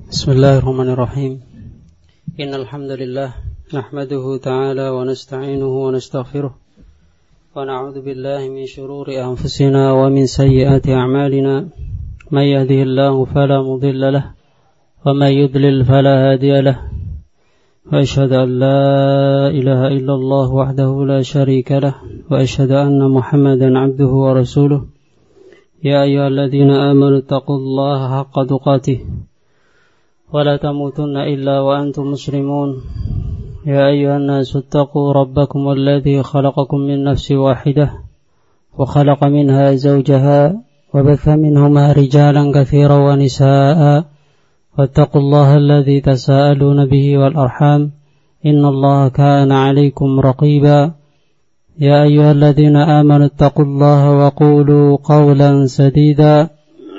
Bismillahirrahmanirrahim. Innal hamdalillah nahmaduhu ta'ala wa nasta'inuhu wa nastaghfiruh wa na'udzu billahi min shururi anfusina wa min sayyiati a'malina. May yahdihillahu fala mudilla lahu wa may yudlil fala hadiya lahu. Wa asyhadu an la ilaha illallah wahdahu la syarika lahu wa asyhadu anna Muhammadan 'abduhu wa rasuluh. Ya ayyuhalladzina amanu taqullaha haqqa tuqatih ولا تموتن إلا وأنتم مسلمون يا أيها الناس اتقوا ربكم الذي خلقكم من نفس واحدة وخلق منها زوجها وبث منهما رجالا كثيرا ونساء واتقوا الله الذي تساءلون به والأرحام إن الله كان عليكم رقيبا يا أيها الذين آمنوا اتقوا الله وقولوا قولا سديدا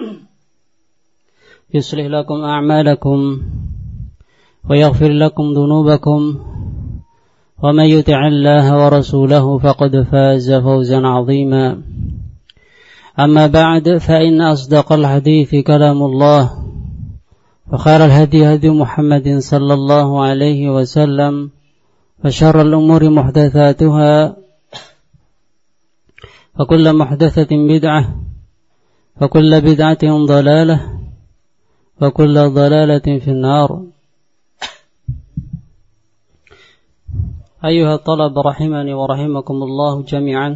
يصلح لكم أعمالكم ويغفر لكم ذنوبكم ومن يطع الله ورسوله فقد فاز فوزا عظيما أما بعد فإن أصدق الحديث كلام الله وخير الهدي هدي محمد صلى الله عليه وسلم وشر الأمور محدثاتها وكل محدثة بدعة وكل بدعة ضلالة وكل ضلالة في النار. أيها الطلبة رحمني ورحمكم الله جميعا.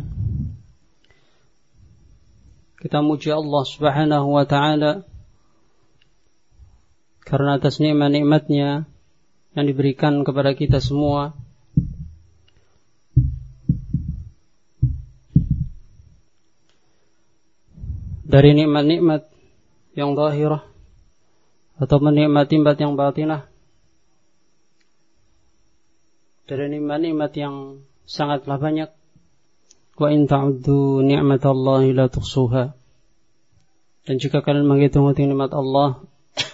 Kita muji Allah Subhanahu wa taala karena atas nikmat-nikmatnya yang diberikan kepada kita semua. Dari nikmat-nikmat yang zahirah atau nikmat-nikmat yang batinah, dari nikmat-nikmat yang sangatlah banyak. Wa in ta'uddu ni'matallahi la tuhsuha. Dan jika kalian menghitung nikmat Allah,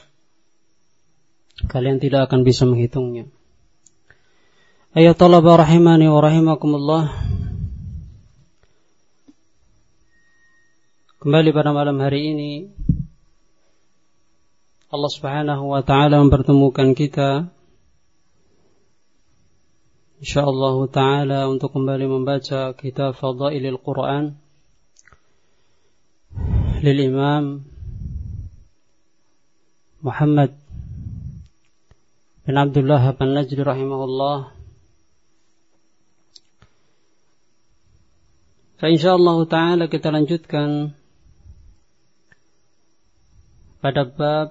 kalian tidak akan bisa menghitungnya. Ayat talaba rahimani wa rahimakumullah. Kembali pada malam hari ini Allah Subhanahu wa taala mempertemukan kita insyaallah taala untuk kembali membaca kitab Fadailil Quran lil Imam Muhammad bin Abdullah An-Najdi rahimahullah. Fa insyaallah taala kita lanjutkan pada bab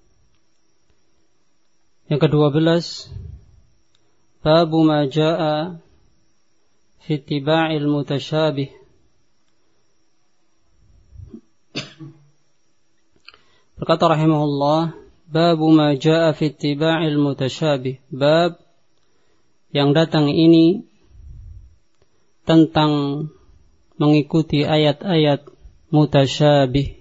yang ke-12, bab ma jaa fi ittiba'il mutasyabih. Berkata rahimahullah, bab ma jaa fi ittiba'il mutasyabih, bab yang datang ini tentang mengikuti ayat-ayat mutasyabih,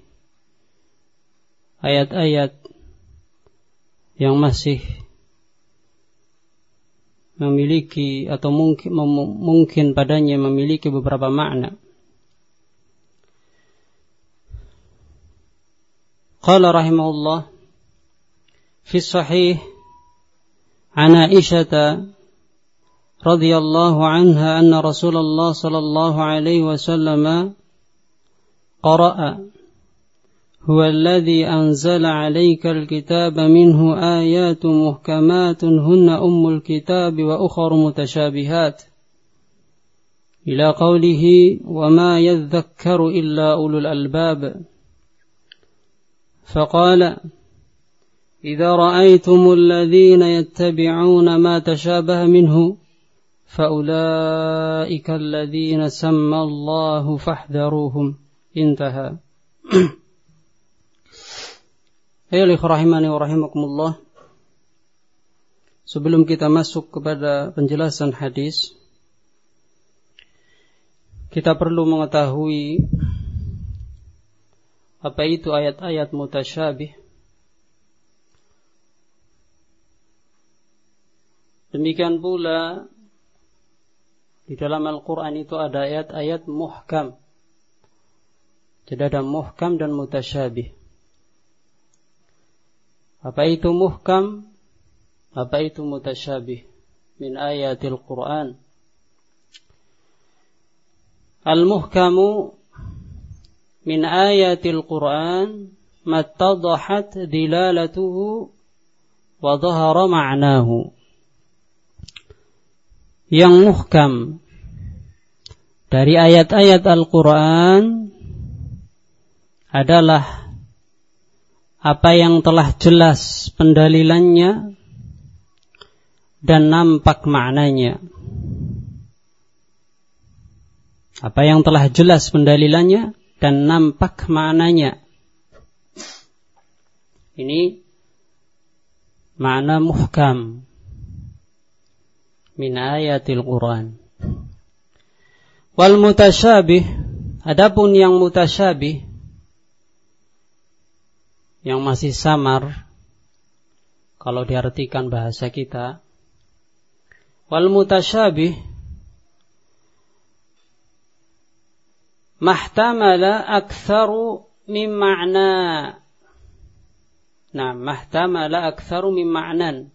ayat-ayat yang masih memiliki atau mungkin padanya memiliki beberapa makna. Qala rahimahullah fi sahih an Aisyah radhiyallahu anha anna Rasulullah sallallahu alaihi wasallam qara'a هو الذي أنزل عليك الكتاب منه آيات محكمات هن أم الكتاب وأخر متشابهات إلى قوله وما يذكر إلا أولو الألباب فقال إذا رأيتم الذين يتبعون ما تشابه منه فأولئك الذين سمى الله فاحذروهم انتهى. Ayolah rahimani wa rahimakumullah. Sebelum kita masuk kepada penjelasan hadis, kita perlu mengetahui apa itu ayat-ayat mutasyabih. Demikian pula di dalam Al-Quran itu ada ayat-ayat muhkam. Jadi ada muhkam dan mutasyabih. Apa itu muhkam? Apa itu mutasyabih? Min ayatil Quran. Al-muhkamu min ayatil Quran mattadahat dilalatuhu wa dhahara ma'nahu. Yang muhkam dari ayat-ayat Al-Quran adalah apa yang telah jelas pendalilannya dan nampak maknanya. Apa yang telah jelas pendalilannya dan nampak maknanya. Ini makna muhkam min ayatil Quran. Wal mutasyabih, adapun yang mutasyabih, yang masih samar kalau diartikan bahasa kita, wal mutasyabih mahtamala aktsaru min ma'na. Nah, mahtamala aktsaru min ma'nan.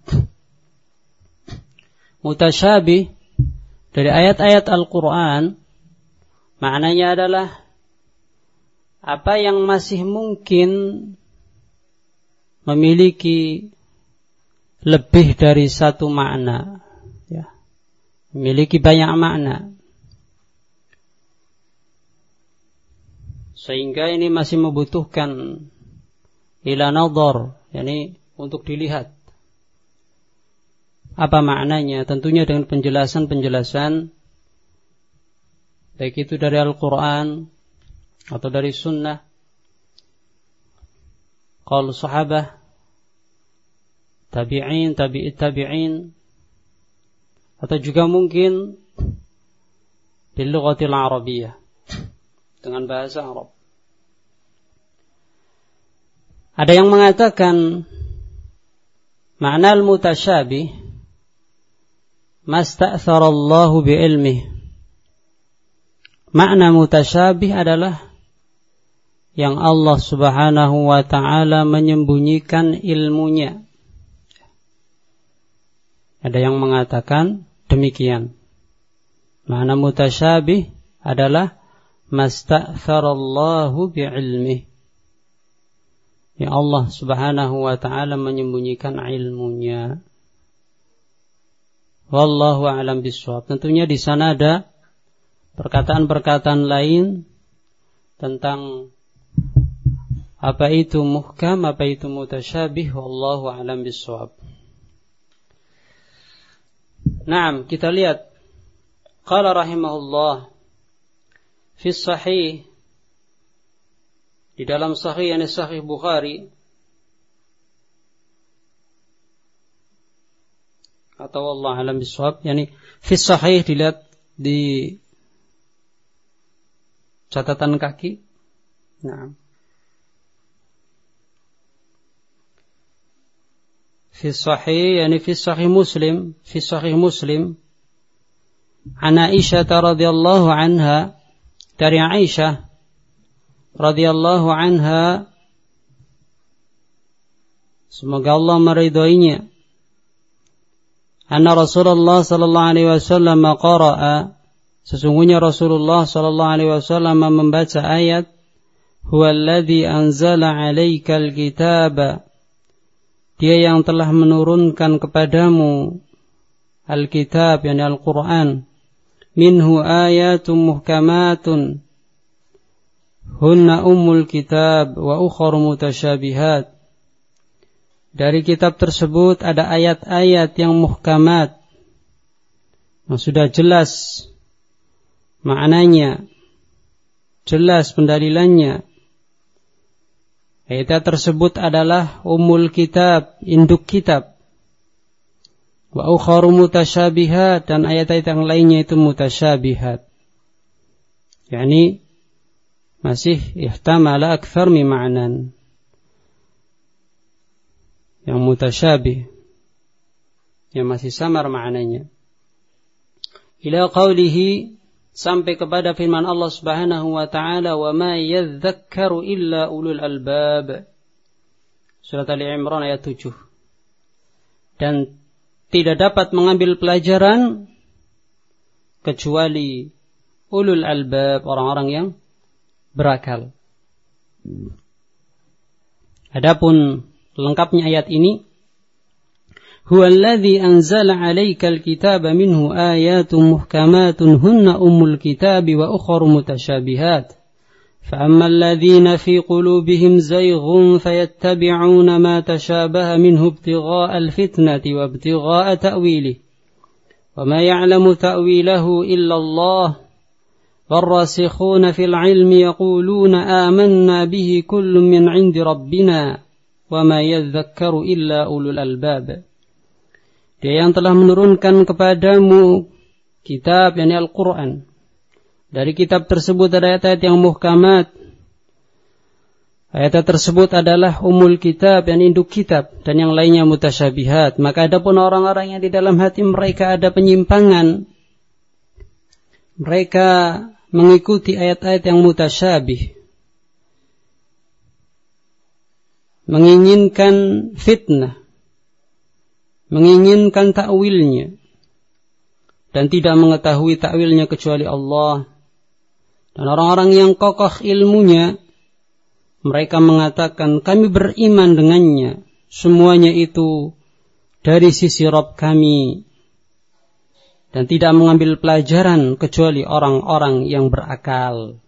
Mutasyabih dari ayat-ayat Al-Quran maknanya adalah apa yang masih mungkin memiliki lebih dari satu makna, ya, memiliki banyak makna. Sehingga ini masih membutuhkan ila nadhar, yakni untuk dilihat apa maknanya, tentunya dengan penjelasan-penjelasan baik itu dari Al-Quran atau dari sunnah, qaul sahabah, tabi'in, tabi'it tabi'in, atau juga mungkin bil lughatil arabiyyah, dengan bahasa Arab. Ada yang mengatakan makna al-mutasyabih masta'tharallahu bi'ilmih. Makna mutasyabih adalah yang Allah Subhanahu wa ta'ala menyembunyikan ilmunya. Ada yang mengatakan demikian. Makna mutasyabih adalah masta'tharallahu bi'ilmih. Ya Allah Subhanahu wa ta'ala menyembunyikan ilmunya. Wallahu a'lam bishawab. Tentunya di sana ada perkataan-perkataan lain tentang apa itu muhkam, apa itu mutasyabih. Wallahu a'lam bishawab. Naam, kita lihat. Qala rahimahullah fi sahih, di dalam sahih, yakni sahih Bukhari atau wallahu a'lam bishawab, yakni fi sahih, dilihat di catatan kaki. Nah, fi sahih, yakni fi sahih Muslim, fi sahih Muslim an Aisyah radhiyallahu anha, dari Aisyah radhiyallahu anha, semoga Allah meridhoinya, anna Rasulullah sallallahu alaihi wasallam qara'a, sesungguhnya Rasulullah sallallahu alaihi wasallam membaca ayat huwallazi anzala 'alaikal kitaba, dia yang telah menurunkan kepadamu al-kitab, yakni Al-Qur'an, minhu ayatun muhkamatun hunna ummul kitab wa ukhra mutasyabihat. Dari kitab tersebut ada ayat-ayat yang muhkamat, yang sudah jelas maknanya, jelas pendalilannya. Ayat tersebut adalah ummul kitab, induk kitab. Wa ukhra mutasyabihat, dan ayat-ayat yang lainnya itu mutasyabihat, yakni masih ihtamala akthar min ma'nan. Yang mutasyabih, yang masih samar maknanya. Ila qawlihi, sampai kepada firman Allah Subhanahu wa ta'ala, wa ma yadhakkaru illa ulul albab. Surat Ali Imran ayat 7. Dan tidak dapat mengambil pelajaran kecuali ulul albab, orang-orang yang berakal. Adapun lengkapnya ayat ini, huwallazi anzala 'alaikal kitaba minhu ayatun muhkamatun hunna ummul kitabi wa ukhra mutasyabihat. فأما الذين في قلوبهم زيغ فيتبعون ما تشابه منه ابتغاء الفتنة وابتغاء تأويله وما يعلم تأويله إلا الله والراسخون في العلم يقولون آمنا به كل من عند ربنا وما يذكر إلا أولو الألباب. Dia yang telah menurunkan kepadamu kitab, yakni Al-Quran. Dari kitab tersebut ada ayat-ayat yang muhkamat. Ayat tersebut adalah umul kitab, yang induk kitab, dan yang lainnya mutasyabihat. Maka adapun orang-orang yang di dalam hati mereka ada penyimpangan, mereka mengikuti ayat-ayat yang mutasyabih, menginginkan fitnah, menginginkan takwilnya, dan tidak mengetahui takwilnya kecuali Allah. Dan orang-orang yang kokoh ilmunya, mereka mengatakan kami beriman dengannya, semuanya itu dari sisi Rabb kami, dan tidak mengambil pelajaran kecuali orang-orang yang berakal.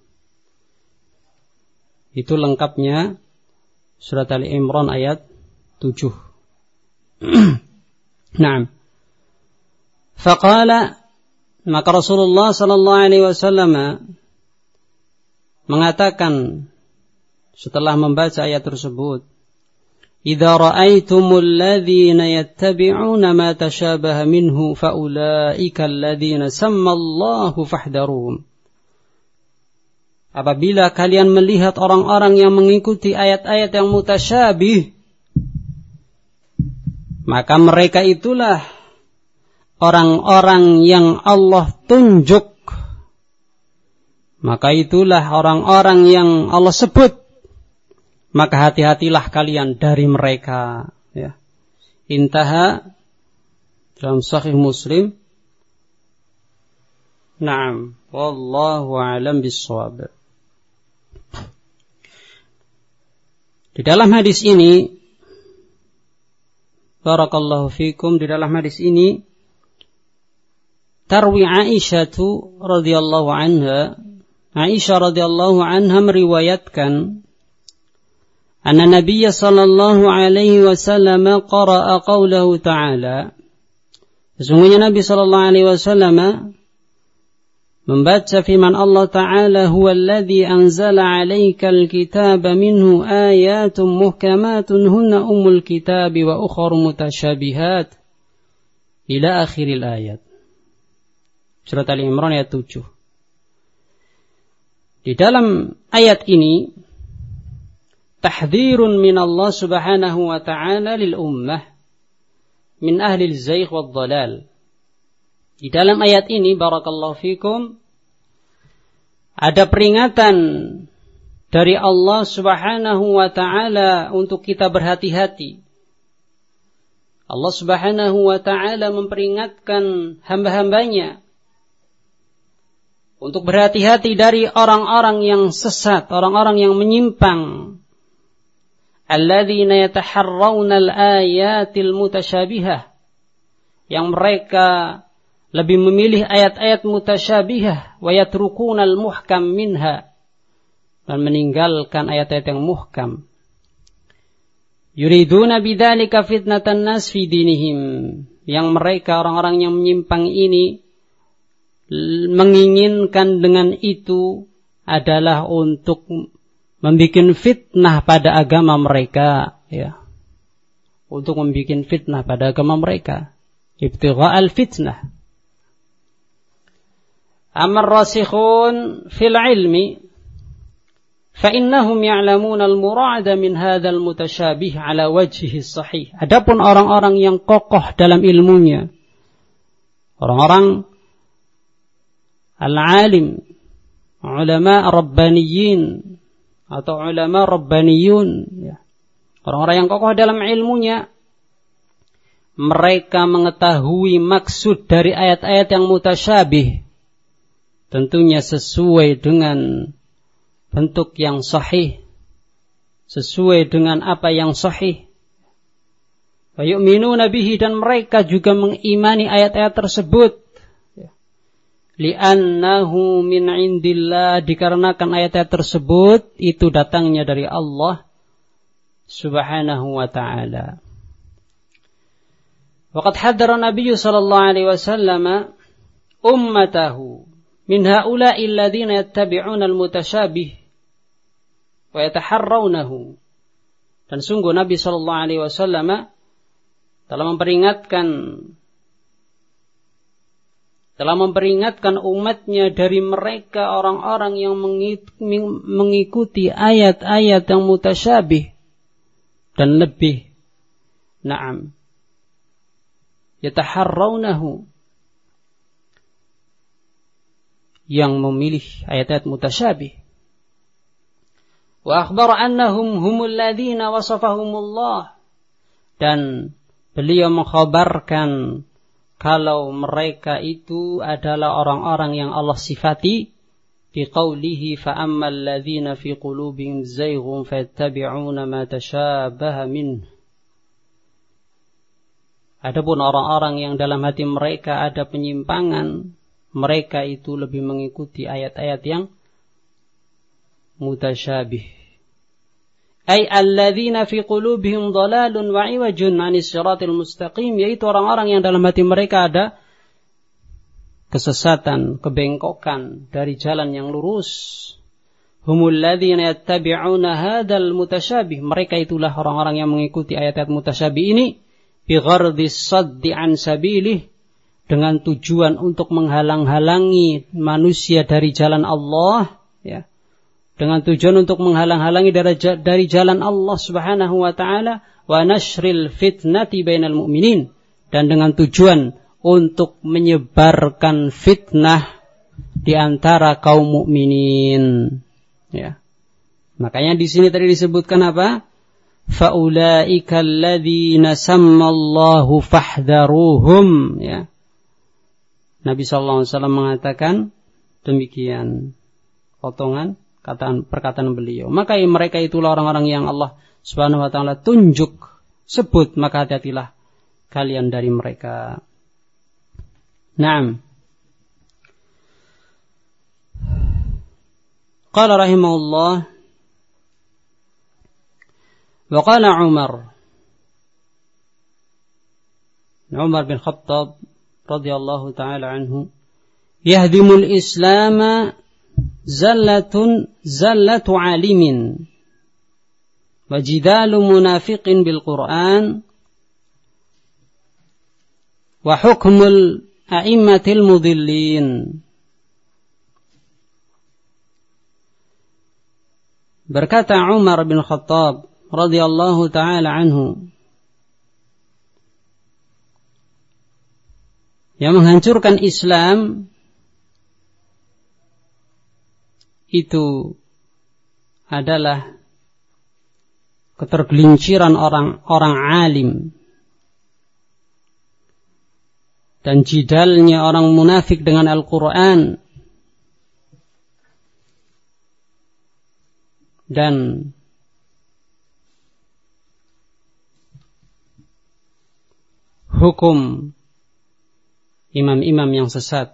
Itu lengkapnya surat Ali Imran ayat 7. Naam. Faqala, maka Rasulullah sallallahu alaihi wasallam mengatakan setelah membaca ayat tersebut, idza ra'aitumul ladzina yattabi'una ma tashabaha minhu faulaika alladzina sammallahu fahdharuhum. Apabila kalian melihat orang-orang yang mengikuti ayat-ayat yang mutasyabih, maka mereka itulah orang-orang yang Allah tunjuk. Maka itulah orang-orang yang Allah sebut. Maka hati-hatilah kalian dari mereka. Ya. Intaha dalam Sahih Muslim. Naam. Wallahu a'lam bis-shawab. Di dalam hadis ini, barakallahu fikum, di dalam hadis ini tarwi Aisyah radhiyallahu anha, Aisyah radhiyallahu anha meriwayatkan anna Nabiy sallallahu alaihi wasallam qara'a qaulahu ta'ala. Sesungguhnya Nabi sallallahu alaihi wasallam membaca firman Allah Ta'ala, huwallazi anzala 'alaikal kitaba minhu ayatun muhkamatun hunna ummul kitabi wa ukhra mutasyabihat ila akhiril ayat. Surat Ali Imran ayat 7. Di dalam ayat ini tahdhirun min Allah subhanahu wa ta'ala lil ummah min ahli al-zaygh wad dhalal. Di dalam ayat ini barakallahu fikum ada peringatan dari Allah subhanahu wa ta'ala untuk kita berhati-hati. Allah subhanahu wa ta'ala memperingatkan hamba-hambanya untuk berhati-hati dari orang-orang yang sesat, orang-orang yang menyimpang. Alladzina yataharrawna al-ayatil mutasyabihah, yang mereka lebih memilih ayat-ayat mutasyabihah, wa yatrukuna al-muhkam minha, dan meninggalkan ayat-ayat yang muhkam. Yuriduna bidzalika fitnatan nas fi dinihim, yang mereka orang-orang yang menyimpang ini menginginkan dengan itu adalah untuk membuat fitnah pada agama mereka, ya. Untuk membuat fitnah pada agama mereka. Ibtigha'al fitnah. Amar rasikhun fil ilmi fa innahum ya'lamuna al-murada min hadzal mutasyabih ala wajhihi sahih. Adapun orang-orang yang kokoh dalam ilmunya, orang-orang al-alim, ulama rabbaniyin atau ulama rabbaniyun, ya, Orang-orang yang kokoh dalam ilmunya, mereka mengetahui maksud dari ayat-ayat yang mutasyabih, tentunya sesuai dengan bentuk yang sahih, sesuai dengan apa yang sahih. Wa yu'minuna bihi, dan mereka juga mengimani ayat-ayat tersebut. Li'annahu min indillah, dikarenakan ayat-ayat tersebut itu datangnya dari Allah Subhanahu wa ta'ala. Waqad haddara Nabi sallallahu alaihi wasallam ummatahu min haula'i alladhina yattabi'una al-mutasyabih wa yataharrawnahu. Dan sungguh Nabi sallallahu alaihi wasallam telah memperingatkan umatnya dari mereka orang-orang yang mengikuti ayat-ayat yang mutasyabih dan lebih yataharrawnahu, yang memilih ayat-ayat mutasyabih. Wa akhbara annahum humul ladzina wasafahumullah, dan beliau mengkhabarkan kalau mereka itu adalah orang-orang yang Allah sifati di qaulihi fa ammal ladzina fi qulubihim zayghun fayattabi'una ma tashabaha min. Adapun orang-orang yang dalam hati mereka ada penyimpangan, mereka itu lebih mengikuti ayat-ayat yang mutasyabih. Ay alladzina fi qulubihim dhalalun wa 'iwajun 'anis siratil mustaqim, yaitu orang-orang yang dalam hati mereka ada kesesatan, kebengkokan dari jalan yang lurus. Humul ladzina yattabi'una hadzal mutasyabih, mereka itulah orang-orang yang mengikuti ayat-ayat mutasyabih ini bi ghardis saddi an sabilih, dengan tujuan untuk menghalang-halangi manusia dari jalan Allah, ya. Dengan tujuan untuk menghalang-halangi dari jalan Allah Subhanahu wa ta'ala, wa nashril fitnati bainal mu'minin, dan dengan tujuan untuk menyebarkan fitnah di antara kaum mukminin, ya. Makanya di sini tadi disebutkan apa? Faulaika alladzina sammallahu fahdharuhum, ya. Nabi sallallahu alaihi wasallam mengatakan demikian, potongan perkataan beliau. Maka mereka itulah orang-orang yang Allah Subhanahu wa ta'ala tunjuk, sebut, maka hati-hatilah kalian dari mereka. Naam. Qala rahimahullah, wa qala Umar bin Khattab radhiyallahu ta'ala anhu, yahdimul islama zallatu alimin wa jidalu munafiqin bil Qur'an wa hukmul a'immatil mudillin. Berkata Umar bin Khattab radhiyallahu ta'ala anhu, yang menghancurkan Islam itu adalah ketergelinciran orang-orang alim dan jidalnya orang munafik dengan Al-Quran, dan hukum imam-imam yang sesat.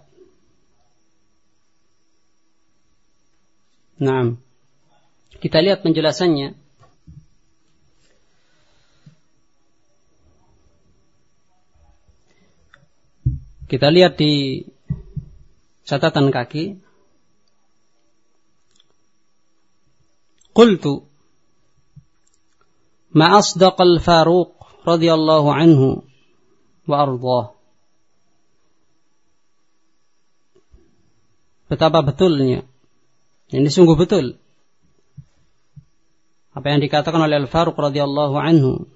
Nah, kita lihat penjelasannya. Kita lihat di catatan kaki. Qultu ma asdaqal Faruq radhiyallahu anhu wa ardhah. Betapa betulnya, ini sungguh betul apa yang dikatakan oleh Al-Faruq radhiyallahu anhu.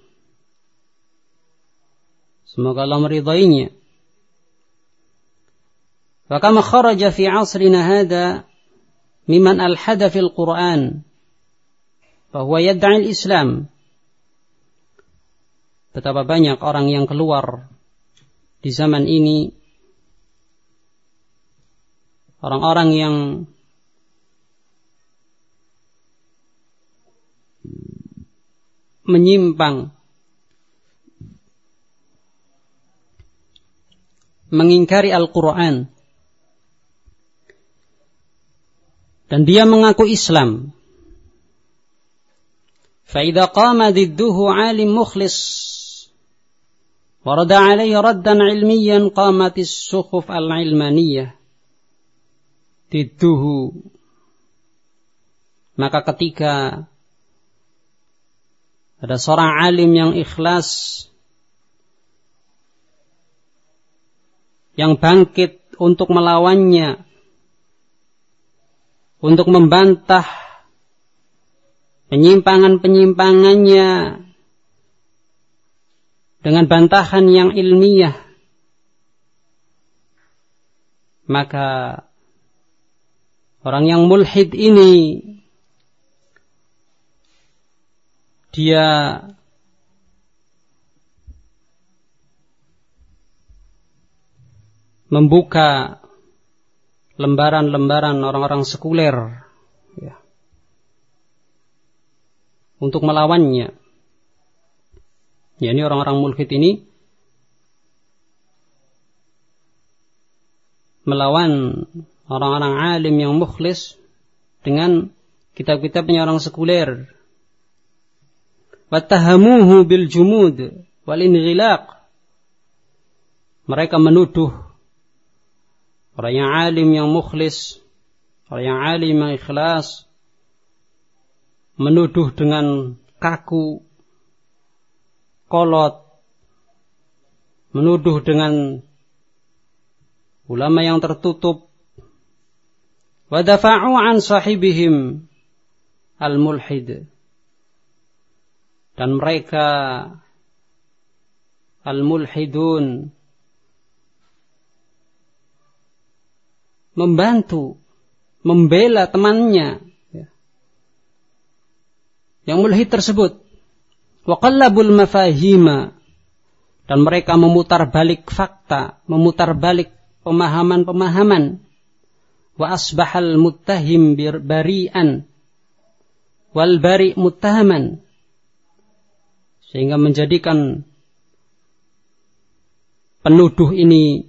Semoga Allah meridainya. Wa kama kharaja fi 'asrina hadha mimman alhada fil Qur'an fa huwa yad'i al-Islam betapa banyak orang yang keluar di zaman ini, orang-orang yang menyimpang, mengingkari Al-Quran, dan dia mengaku Islam. فَإِذَا قَامَ ضِدُّهُ عَالِمٌ مُخْلِصٌ وَرَدَ عَلَيْهِ رَدًّا عِلْمِيًّا قَامَتِ السُّخُفُ الْعِلْمَانِيَّةُ ضِدُّهُ. Maka ketika ada seorang alim yang ikhlas, yang bangkit untuk melawannya, untuk membantah penyimpangan-penyimpangannya dengan bantahan yang ilmiah, maka orang yang mulhid ini dia membuka lembaran-lembaran orang-orang sekuler ya, untuk melawannya. Ya, ini orang-orang mulhid ini melawan orang-orang alim yang mukhlis dengan kitab-kitabnya orang sekuler. Wattahamuhu bil jumud wal inghilaq. Mereka menuduh orang yang alim yang mukhlis, orang yang alim yang ikhlas, menuduh dengan kaku, kolot, menuduh dengan ulama yang tertutup. Wa dafa'u an sahibihim al-mulhid. Dan mereka al-mulhidun membantu, membela temannya yang mulhid tersebut. Wa qallabul mafahima, dan mereka memutar balik fakta, memutar balik pemahaman-pemahaman. Wa asbahal muttahim bari'an wal bari' muttahaman, sehingga menjadikan penuduh ini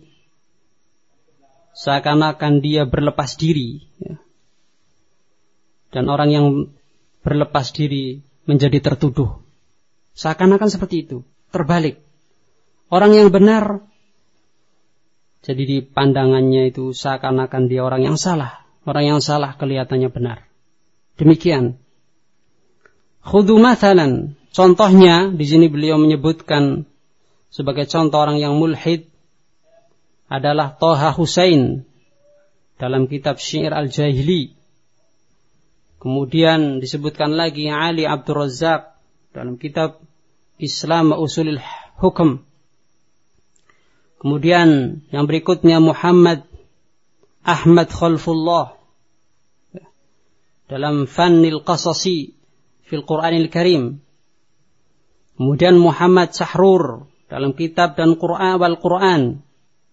seakan-akan dia berlepas diri ya. Dan orang yang berlepas diri menjadi tertuduh, seakan-akan seperti itu. Terbalik, orang yang benar jadi di pandangannya itu seakan-akan dia orang yang salah. Orang yang salah kelihatannya benar. Demikian. Khudhu mathalan, contohnya di sini beliau menyebutkan sebagai contoh orang yang mulhid adalah Thaha Husain dalam kitab Syi'r al-Jahili. Kemudian disebutkan lagi Ali Abdul Razzaq dalam kitab Islam Usulul Hukum. Kemudian yang berikutnya Muhammad Ahmad Khalfullah dalam Fannil Qasasi fil Qur'anil Karim. Kemudian Muhammad Sahrur dalam kitab dan Qur'an wal Qur'an.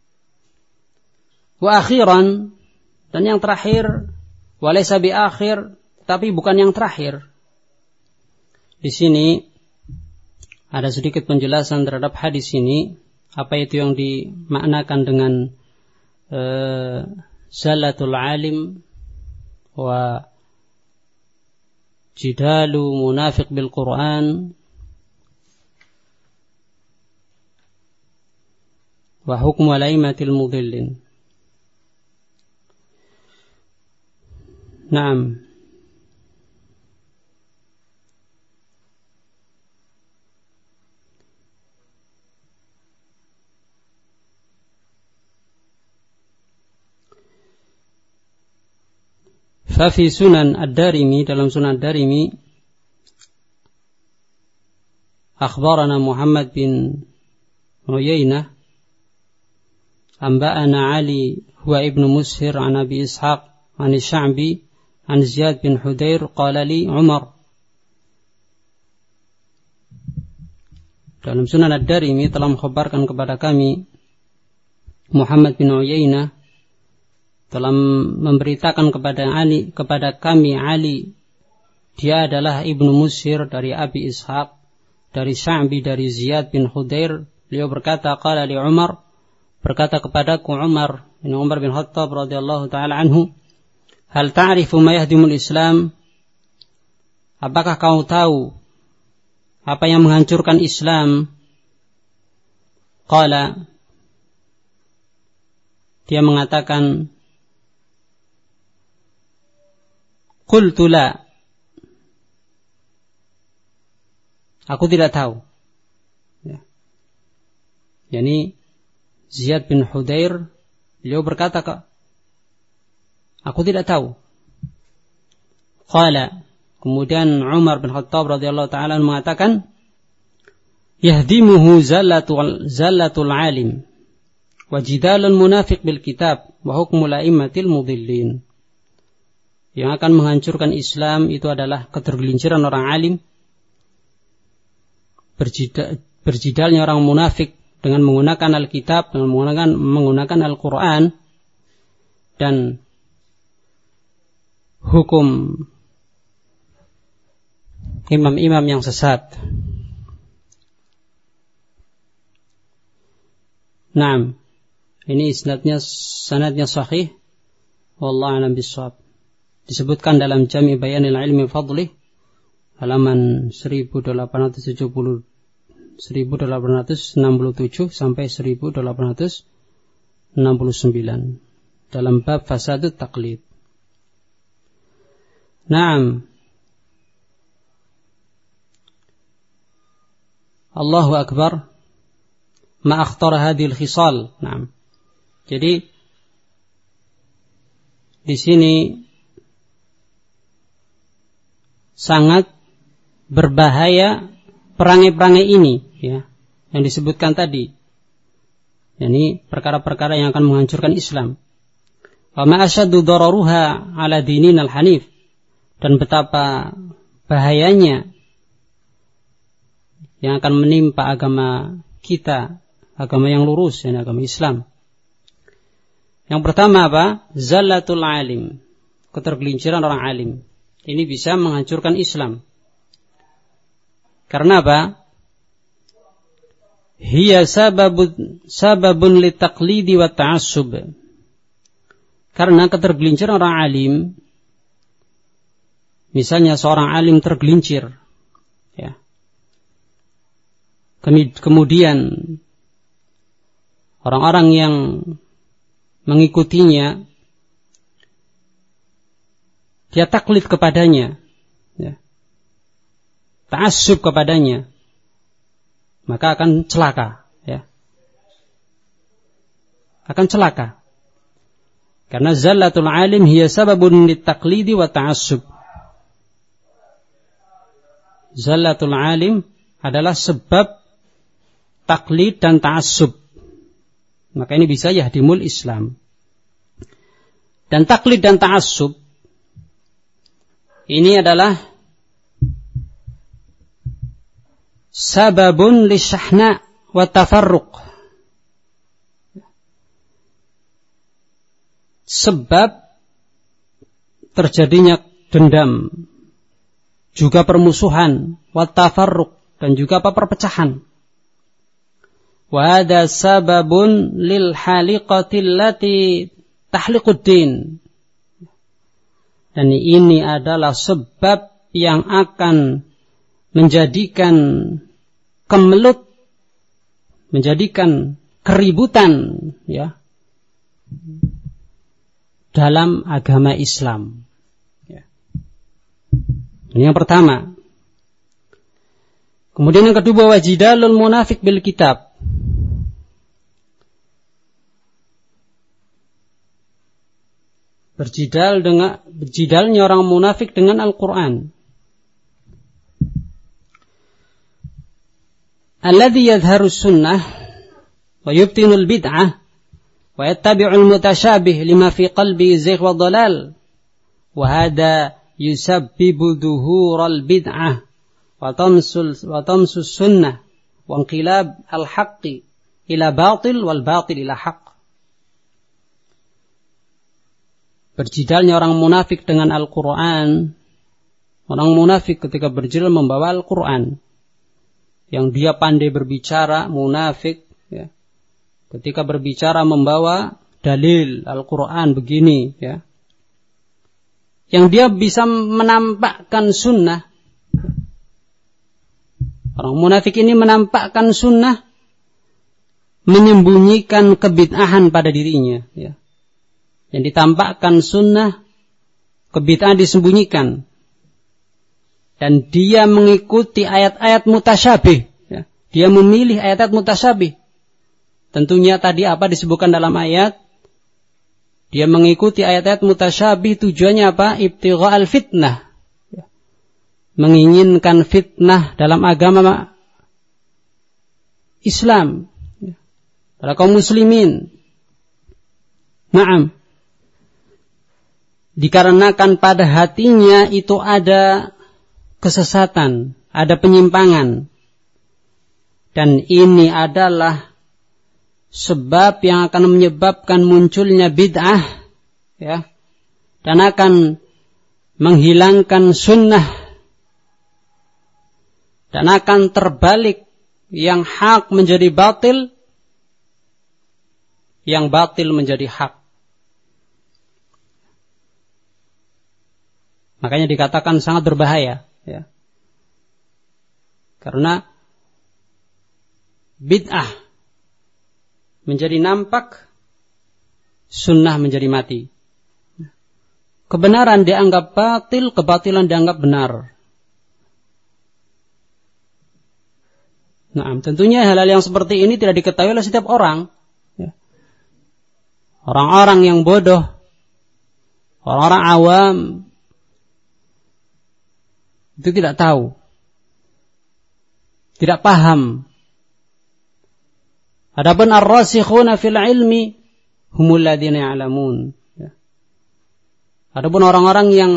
Wa akhiran, dan yang terakhir, walaysa bi akhir, tapi bukan yang terakhir. Di sini ada sedikit penjelasan terhadap hadis ini, apa itu yang dimaknakan dengan zalatul alim wa jidalu munafiq bil Qur'an wa hukmu alaimatil mudillin. Naam. Fafi Sunan Ad-Darimi, dalam Sunan Ad-Darimi, akhbarana Muhammad bin Uyainah anba'ana Ali huwa ibnu Mushir an Abi Ishaq an Sya'bi an Ziyad bin Hudair qala li Umar dalam Sunan Ad-Darimi telah mengkhabarkan kepada kami Muhammad bin Uyainah telah memberitakan kepada kami Ali, dia adalah ibnu Musyir dari Abi Ishaq, dari Sya'bi, dari Ziyad bin Khudair. Beliau berkata, qala li Umar, berkata kepadaku Umar bin Khattab radhiyallahu taala anhu, hal ta'rifu ma yahdimul Islam? Apakah kau tahu apa yang menghancurkan Islam? Qala, dia mengatakan, qultu la, aku tidak tahu. Ya. Yani Ziyad bin Khudair, beliau berkata, aku tidak tahu. Qala, kemudian Umar bin Khattab radhiyallahu taala mengatakan, yahdimuhu zallatul alim wa jidalul munafiq bil kitab wa hukmul a'immatil mudillin. Yang akan menghancurkan Islam itu adalah ketergelinciran orang alim, berjidalnya orang munafik dengan menggunakan Alkitab, dengan menggunakan Al-Quran, dan hukum imam-imam yang sesat. Naam, ini sanadnya sahih. Wallahu a'lam bishawab. Disebutkan dalam Jami' Bayanil Ilmi Fadlih halaman 1867 sampai 1869 dalam bab fasadut taqlid. Naam. Allahu akbar. Ma akhtara hadhil khisal. Naam. Jadi di sini sangat berbahaya perangai-perangai ini, ya, yang disebutkan tadi. Yani perkara-perkara yang akan menghancurkan Islam. Wa ma asyaddu dararuha ala dininal hanif, dan betapa bahayanya yang akan menimpa agama kita, agama yang lurus, yani agama Islam. Yang pertama apa? Zallatul alim, ketergelinciran orang alim. Ini bisa menghancurkan Islam. Karena apa? Hiya sababun litaqlidi wa ta'assub. Karena ketergelinciran orang alim, misalnya seorang alim tergelincir, ya, kemudian orang-orang yang mengikutinya, dia taklid kepadanya, ya, ta'assub kepadanya, maka akan celaka, ya. Akan celaka. Karena zallatul alim hiya sababun litaqlidi wa ta'assub. Zallatul alim adalah sebab taklid dan ta'assub. Maka ini bisa yahdimul Islam. Dan taklid dan ta'assub ini adalah sababun lisyahna wa tafarruq. Sebab terjadinya dendam, juga permusuhan, wa tafarruq, dan juga perpecahan. Wa hadha sababun lil haliqatil lati tahliquddin. Dan ini adalah sebab yang akan menjadikan kemelut, menjadikan keributan, ya, dalam agama Islam. Ya. Ini yang pertama. Kemudian yang kedua, wajidalul munafik bil kitab. Berjidalnya orang munafik dengan Al-Quran. Alladhi yadharu sunnah wa yubtinul bid'ah wa yattabi'ul mutasyabih lima fi qalbi zigh wa dhalal wa hadha yusabbibu dhuhural bid'ah wa tamsus sunnah wa inqilab al-haqqi ila batil wal batil ila haqq. Berjidalnya orang munafik dengan Al-Quran. Orang munafik ketika berjidal membawa Al-Quran. Yang dia pandai berbicara, munafik. Ya. Ketika berbicara membawa dalil Al-Quran begini. Ya. Yang dia bisa menampakkan sunnah. Orang munafik ini menampakkan sunnah, menyembunyikan kebid'ahan pada dirinya. Ya. Yang ditampakkan sunnah, kebid'ahan disembunyikan. Dan dia mengikuti ayat-ayat mutasyabih. Ya. Dia memilih ayat-ayat mutasyabih. Tentunya tadi apa disebutkan dalam ayat? Dia mengikuti ayat-ayat mutasyabih, tujuannya apa? Ibtigha'al fitnah. Menginginkan fitnah dalam agama Islam. Para kaum muslimin. Naam. Dikarenakan pada hatinya itu ada kesesatan, ada penyimpangan. Dan ini adalah sebab yang akan menyebabkan munculnya bid'ah, ya, dan akan menghilangkan sunnah, dan akan terbalik yang hak menjadi batil, yang batil menjadi hak. Makanya dikatakan sangat berbahaya, ya. Karena bid'ah menjadi nampak, sunnah menjadi mati. Kebenaran dianggap batil, kebatilan dianggap benar. Nah, tentunya hal-hal yang seperti ini tidak diketahui oleh setiap orang. Ya. Orang-orang yang bodoh, orang-orang awam, itu tidak tahu, tidak paham. Adapun ar-rasikhuna fil ilmi humul ladzina ya'lamun. Ya. Adapun orang-orang yang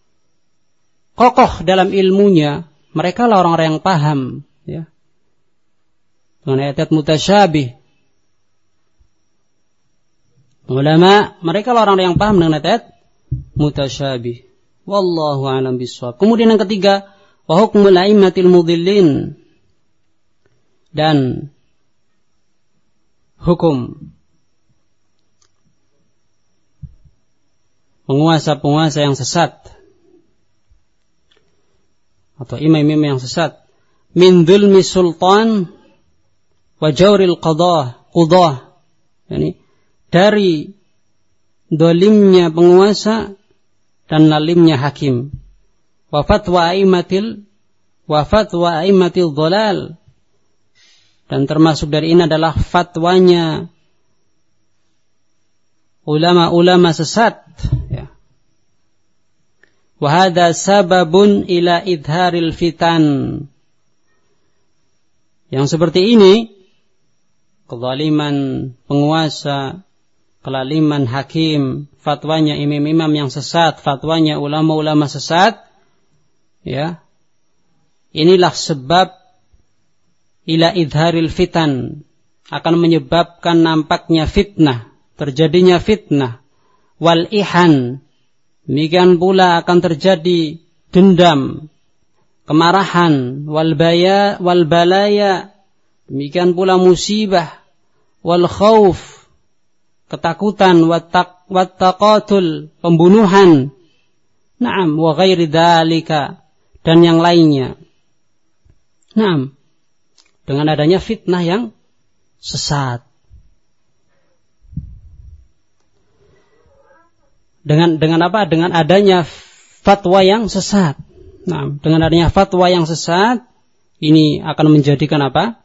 kokoh dalam ilmunya, mereka lah orang-orang yang paham, ya, dengan ayat mutasyabih. Ulama, mereka lah orang-orang yang paham dengan ayat mutasyabih. Wallahu a'lam bishawab. Kemudian yang ketiga, wa hukmul a'immatil mudhillin, dan hukum penguasa-penguasa yang sesat atau imam-imam yang sesat, min dzulmi sultan wa jawril qudah, yani dari dolimnya penguasa dan lalimnya hakim, wa fatwa aimatil dhalal, dan termasuk dari ini adalah fatwanya ulama-ulama sesat, ya. Wa hadza sababun ila idharil fitan. Yang seperti ini, kezaliman penguasa, kelaliman hakim, fatwanya imam-imam yang sesat, fatwanya ulama-ulama sesat, ya. Inilah sebab ila idharil fitan, akan menyebabkan nampaknya fitnah, terjadinya fitnah, wal ihan, demikian pula akan terjadi dendam, kemarahan, wal balaya, demikian pula musibah, wal khauf, ketakutan, wat taqatul, pembunuhan, na'am, wa ghairi dzalika, dan yang lainnya. Na'am, dengan adanya fitnah yang sesat. Dengan apa? Dengan adanya fatwa yang sesat. Nah, dengan adanya fatwa yang sesat, ini akan menjadikan apa?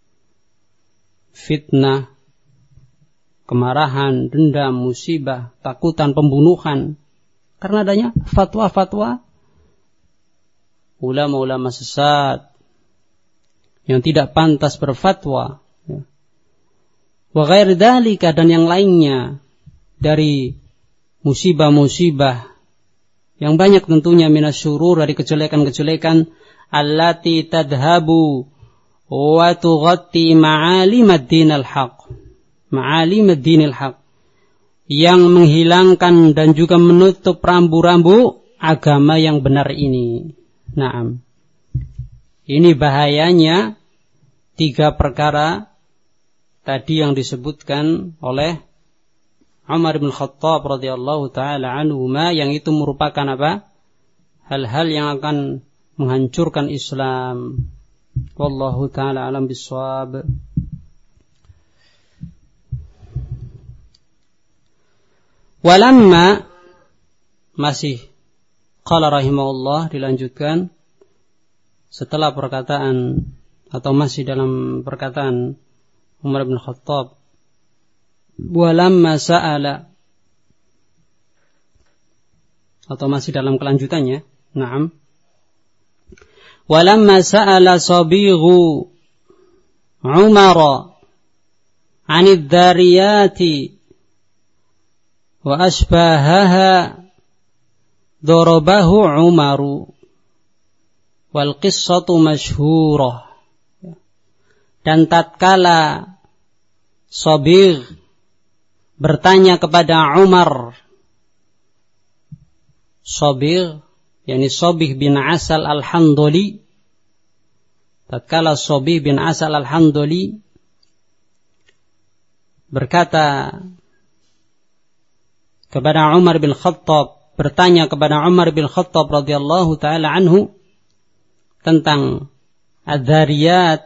Fitnah, kemarahan, dendam, musibah, takutan, pembunuhan. Karena adanya fatwa-fatwa ulama-ulama sesat yang tidak pantas berfatwa, ya. Wa ghairi dzalika, dan yang lainnya dari musibah-musibah yang banyak tentunya minasyurur, dari kejelekan-kejelekan, allati tadhabu wa tughatti ma'alim ad-din al-haq. Ma'alim ad-din al-haq, yang menghilangkan dan juga menutup rambu-rambu agama yang benar ini. Naam. Ini bahayanya 3 perkara tadi yang disebutkan oleh Umar bin Khattab radhiyallahu taala anhuma, yang itu merupakan apa? Hal-hal yang akan menghancurkan Islam. Wallahu taala alam bissawab. Walamma, masih qala rahimahullah, dilanjutkan setelah perkataan atau masih dalam perkataan Umar bin Khattab, walamma sa'ala, atau masih dalam kelanjutannya. Naam. Walamma sa'ala sabighu Umar 'anid dhariyati wa asbahaha darabahu Umaru wal qissatu masyhurah. Dan tatkala Sabigh bertanya kepada Umar, Sabigh yakni Sabigh bin Asal al-Handali, tatkala Sabigh bin Asal al-Handali berkata kepada Umar bin Khattab, bertanya kepada Umar bin Khattab radhiyallahu taala anhu tentang Adz-Dzariyat,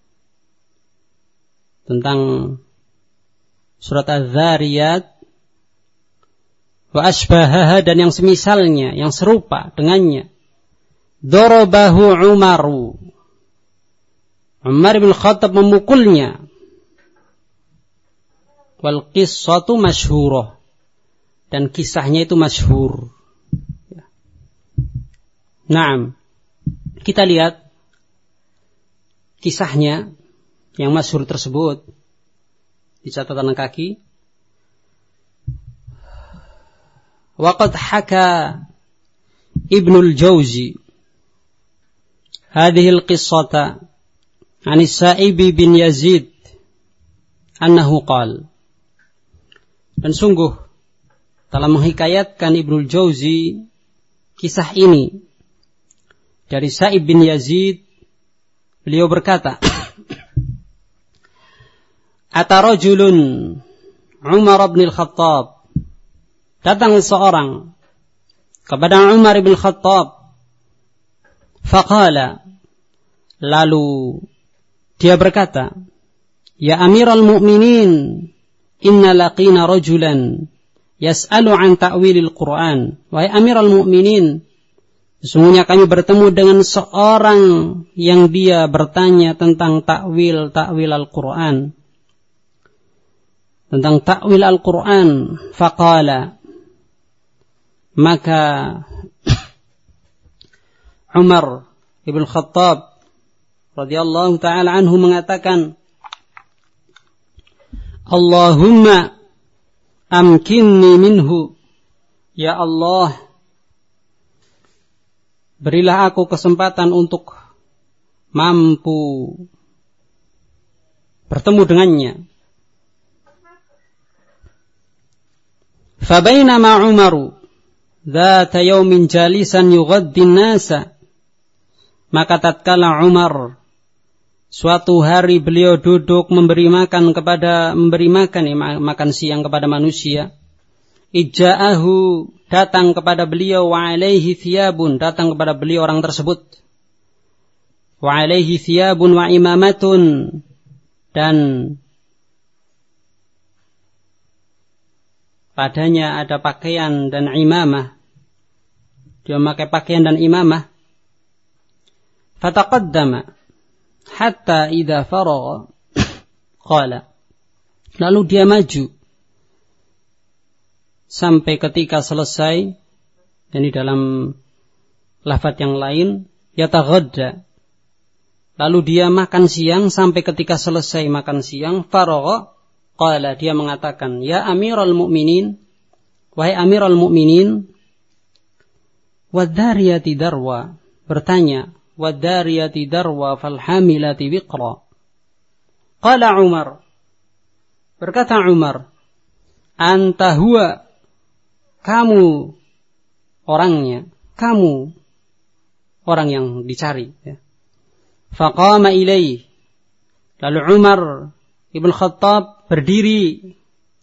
tentang surat Adz-Dzariyat, wa asbahaha, dan yang semisalnya, yang serupa dengannya. Darabahu Umaru, Umar bin Khattab memukulnya. Wal qissatu masyhurah, dan kisahnya itu masyhur. Naam. Kita lihat kisahnya yang masyhur tersebut di catatan kaki. Waqad haka Ibnul Jauzi hadhihi al-qissata 'an Sa'ib bin Yazid annahu qala. Dan sungguh telah menghikayatkan Ibnul Jauzi kisah ini dari Sa'ib bin Yazid. Beliau berkata, Ata rajulun Umar bin Khattab, datang seorang kepada Umar bin Khattab, faqala, lalu dia berkata, Ya Amiral Mu'minin, inna laqina rajulan yas'alu an ta'wilil Qur'an. Wahai Amiral Mu'minin, sesungguhnya kami bertemu dengan seorang yang dia bertanya tentang ta'wil Al-Quran. Tentang ta'wil Al-Quran. Faqala, maka Umar ibn Khattab radhiyallahu ta'ala anhu mengatakan, Allahumma amkinni minhu. Ya Allah, berilah aku kesempatan untuk mampu bertemu dengannya. Fabainama Umaru dzata yaumin jalisan yughaddi an-nasa, maka tatkala Umar suatu hari beliau duduk memberi makan siang kepada manusia. Ija'ahu, datang kepada beliau, wa alaihi thiyabun, datang kepada beliau orang tersebut, wa alaihi thiyabun wa imamatun, dan padanya ada pakaian dan imamah. Dia memakai pakaian dan imamah. Fataqaddama hatta idza faragha qala, lalu dia maju sampai ketika selesai. Dan di dalam lafaz yang lain, yataghadda, lalu dia makan siang sampai ketika selesai makan siang. Faragha qala, dia mengatakan, Ya Amiral Mu'minin, wahai Amiral Mu'minin, wadhariyati darwa, bertanya, wad-dariyati darwa falhamilati wiqra. Qala Umar, berkata Umar, anta huwa, kamu orangnya, kamu orang yang dicari. Ya. Faqama ilaih, lalu Umar ibn Khattab berdiri.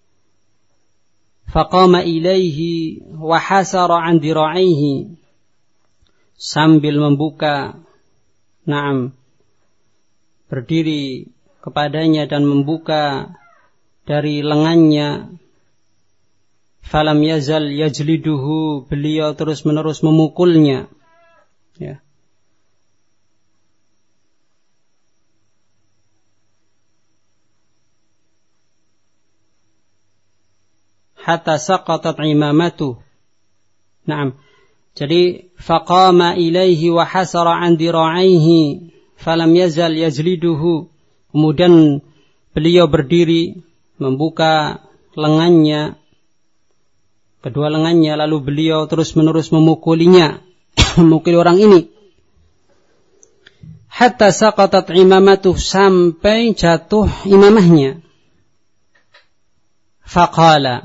Faqama ilaihi wa hasara an dira'aihi, sambil membuka, berdiri kepadanya dan membuka dari lengannya. Falam yazal yajliduhu, beliau terus-menerus memukulnya. Ya. Hatta saqatat imamatuh. Jadi faqama ilaihi wa hasara an dira'aihi falam yazal yajliduhu. Kemudian beliau berdiri membuka lengannya, kedua lengannya, lalu beliau terus-menerus memukulinya, memukuli orang ini. Hatta saqatat imamatuh, sampai jatuh imamahnya. Faqala,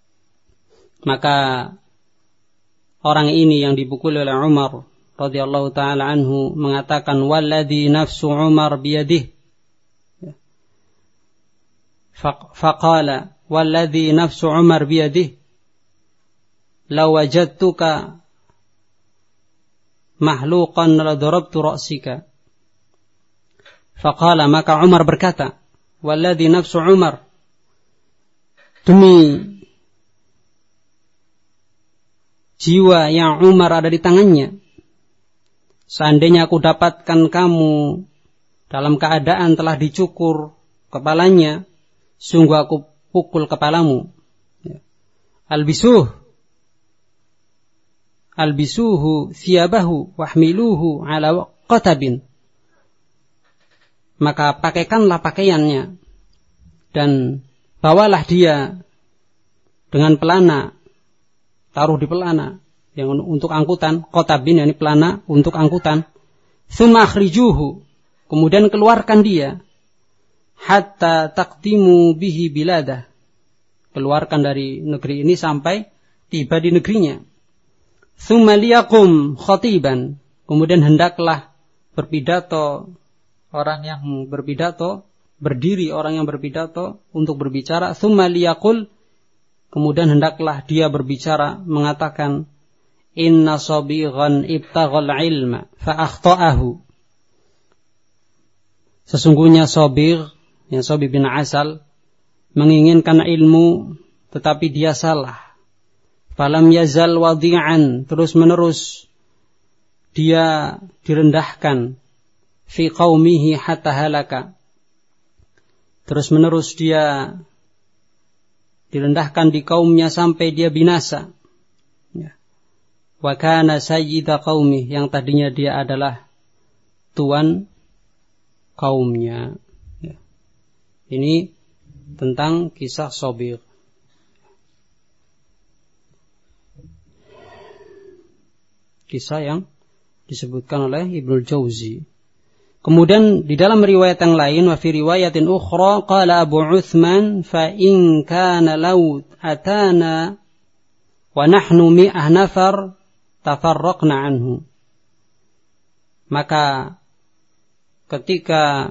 maka orang ini yang dipukuli oleh Umar radhiyallahu taala anhu mengatakan, walladzi nafsu Umar biyadihi. Faqala walladzi nafsu Umar biyadihi law wajadtuka mahluqan la darabtu ra'sika. Faqala, maka Umar berkata, walladzi nafsu Umar, demi jiwa yang Umar ada di tangannya, seandainya aku dapatkan kamu dalam keadaan telah dicukur kepalanya, sungguh aku pukul kepalamu. Albisuhu thiyabahu wahmiluhu ala qatabin. Maka pakaikanlah pakaiannya dan bawalah dia dengan pelana, taruh di pelana yang untuk angkutan, qatabin yakni pelana untuk angkutan. Tsumma akhrijuhu, kemudian keluarkan dia, hatta taqdimu bihi biladah, keluarkan dari negeri ini sampai tiba di negerinya. Tsumma liyaqum khatiban, kemudian hendaklah berpidato orang yang berpidato, berdiri orang yang berpidato untuk berbicara. Tsumma liyaqul, kemudian hendaklah dia berbicara mengatakan, inna sabighan ibtaghal ilma fa akhta'ahu. Sesungguhnya Sabigh, yang Sabigh bin Asal, menginginkan ilmu tetapi dia salah. Falam yazal wadi'an, terus menerus dia direndahkan. Fi qaumihi hatta halaka, terus menerus dia direndahkan di kaumnya sampai dia binasa. Wa kana sayyida qaumih, yang tadinya dia adalah tuan kaumnya. Ini tentang kisah Sabigh. Kisah yang disebutkan oleh Ibnul Jauzi. Kemudian di dalam riwayat yang lain, wa fi riwayatin ukhra qala Abu Uthman, fa in kana law atana wa nahnu mi'ah nafar tafarraqna anhu. Maka ketika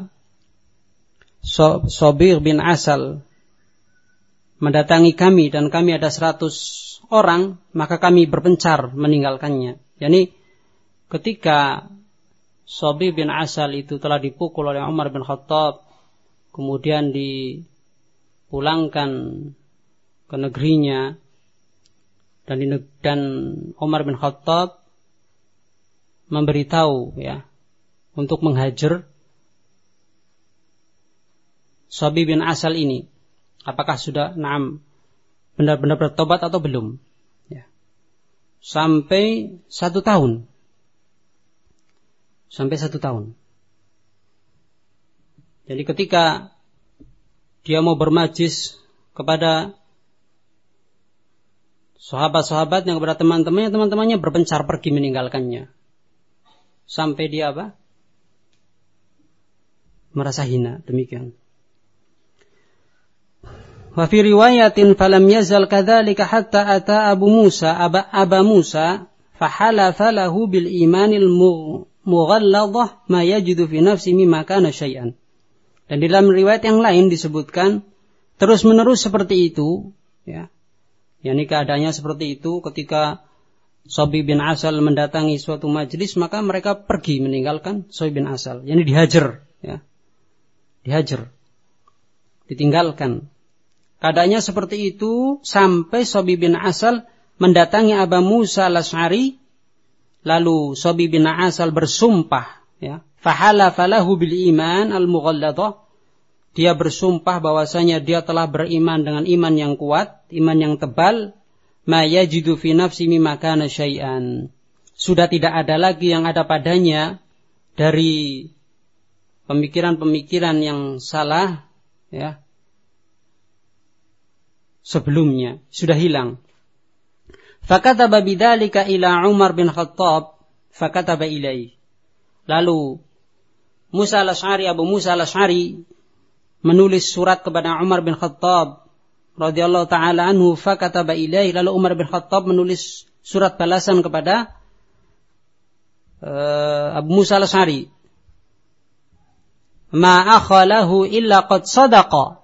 Sabigh bin Asal mendatangi kami dan kami ada 100 orang, maka kami berpencar meninggalkannya. Yani ketika Sabigh bin Asal itu telah dipukul oleh Umar bin Khattab, kemudian dipulangkan ke negerinya, dan Umar bin Khattab memberitahu untuk menghajar Sabigh bin Asal ini, apakah sudah benar-benar bertobat atau belum. Sampai 1 tahun. Jadi ketika dia mau bermajlis kepada sahabat-sahabatnya, kepada teman-temannya berpencar pergi meninggalkannya. sampai dia apa? Merasa hina, demikian. Wa fi riwayatin falam yazal kadzalika hatta ata Abu Musa Aba Musa fahalafa lahu bil imanil mughalladhah ma yajidu fi nafsi mimma kana syai'an. Dan di dalam riwayat yang lain disebutkan terus-menerus seperti itu, ya. Yani keadaannya seperti itu ketika Shabi bin Asal mendatangi suatu majelis, maka mereka pergi meninggalkan Shabi bin Asal. Yani dihajar, ya. Dihajar. Ditinggalkan. Keadaannya seperti itu sampai Shabi bin Asal mendatangi Aba Musa al-Asy'ari, lalu Shabi bin Asal bersumpah, ya. Fahalafa lahu bil iman al-mughalladhah. Dia bersumpah bahwasanya dia telah beriman dengan iman yang kuat, iman yang tebal, ma yajidu fi nafsi mimma kana syai'an. Sudah tidak ada lagi yang ada padanya dari pemikiran-pemikiran yang salah, ya. Sebelumnya sudah hilang. Fakataba bidzalika ila Umar bin Khattab, fakataba ilaihi. Lalu Musa al-Asy'ari, Abu Musa al-Asy'ari menulis surat kepada Umar bin Khattab radhiyallahu taala anhu, fakataba ilaihi. Lalu Umar bin Khattab menulis surat balasan kepada Abu Musa al-Asy'ari. Ma akhalahu illa qad sadaqa.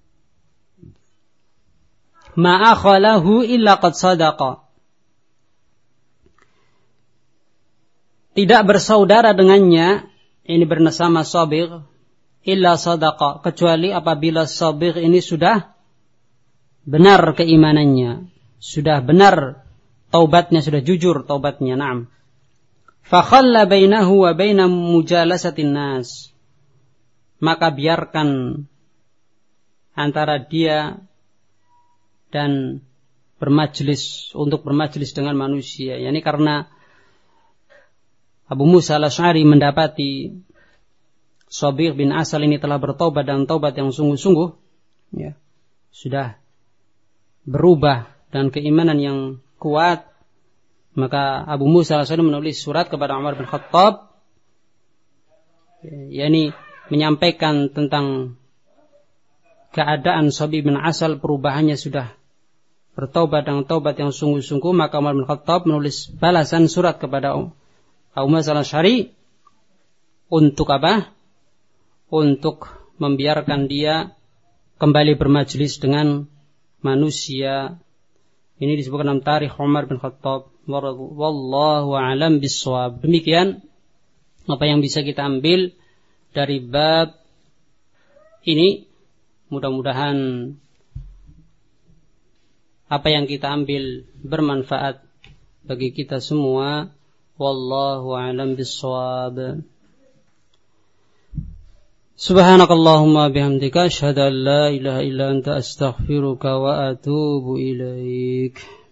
Ma akhalahu illa qad sadaqa. Tidak bersaudara dengannya, ini bernasama Sabigh, illa sadaqa, kecuali apabila Sabigh ini sudah benar keimanannya, sudah benar taubatnya, sudah jujur taubatnya. Naam. Fa khalla bainahu wa baina mujalasatin nas. Maka biarkan antara dia dan untuk bermajlis dengan manusia. Yani karena Abu Musa al-Asy'ari mendapati Shabi' bin Asal ini telah bertaubat dan taubat yang sungguh-sungguh, ya, sudah berubah dan keimanan yang kuat, maka Abu Musa al-Asy'ari menulis surat kepada Umar bin Khattab, yakni menyampaikan tentang keadaan Shabi' bin Asal, perubahannya sudah bertaubat dengan taubat yang sungguh-sungguh. Maka Umar bin Khattab menulis balasan surat kepada Abu Musa al-Asy'ari untuk apa? Untuk membiarkan dia kembali bermajlis dengan manusia. Ini disebutkan dalam tarikh Umar bin Khattab. Wallahu a'lam bissawab. Demikian apa yang bisa kita ambil dari bab ini. Mudah-mudahan apa yang kita ambil bermanfaat bagi kita semua. Wallahu a'lam bissawab. Subhanakallahumma bihamdika asyhadu an la ilaha illa anta astaghfiruka wa atubu ilaik.